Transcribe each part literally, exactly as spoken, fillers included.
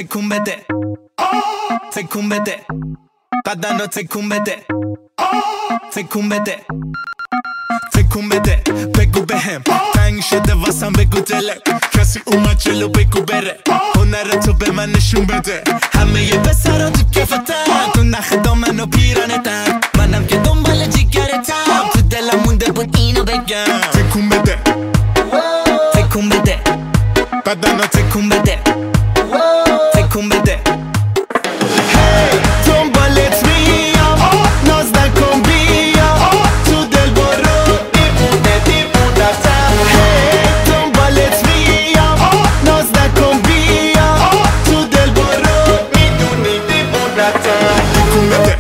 تکون بده تکون بده بدن رو تکون بده تکون بده تکون بده بگو بهم تنگ شده واسم بگو دلم کسی اومد جلو بگو بره هنر تو به من نشون بده همه یه پسرا تو کفتن تو نخ دامن و پیرانتن منم که دنبال جیگرتم تو دلم مونده بود اینو بگم تکون بده تکون بده بدن رو تکون بده تکون بده هی دنبالت میام ناز نکن بیا تو دل برو دیوونه دیوونتم هی دنبالت میام ناز نکن بیا تو دل برو میدونی دیوونتم تکون بده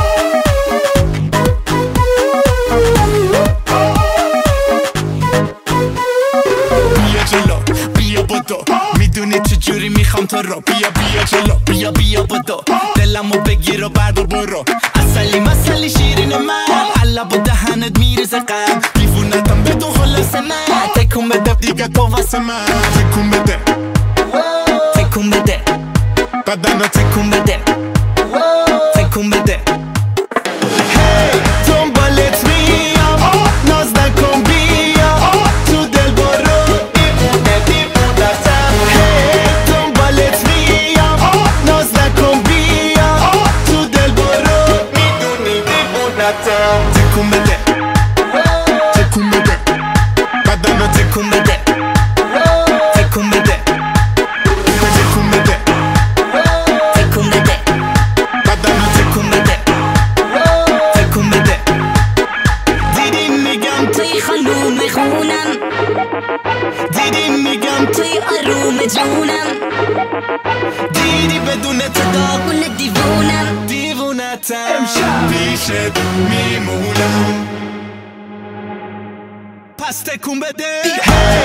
بیا جلو بیا بدو میدونی چجوری میخوام تو رو بیا بیا جلو بیا بیا بدو دلمو بگیر و برو برو اصلی مسلی شیرین من حالا با دهنت میریزه قم دیوونتم بدون خلاص من تکون بده دیگه تو واسه من تکون بده تکون بده بدن رو تکون بده تکون بده هی دنبالت میام ناز نکن بیا تو دل برو دیوونه دیوونتم هی دنبالت میام ناز نکن بیا تو دل برو میدونی دیوونتم تکون بده تکون بده بدن رو تکون بده تکون بده تکون بده تکون بده بدن رو تکون بده تکون بده دیدین میگم توی خانوم خونم دیدین میگم توی آروم جونم دیدی بدون تو داغونه دیوونم دیوونتم امشب پیشت میمونم پس تکون بده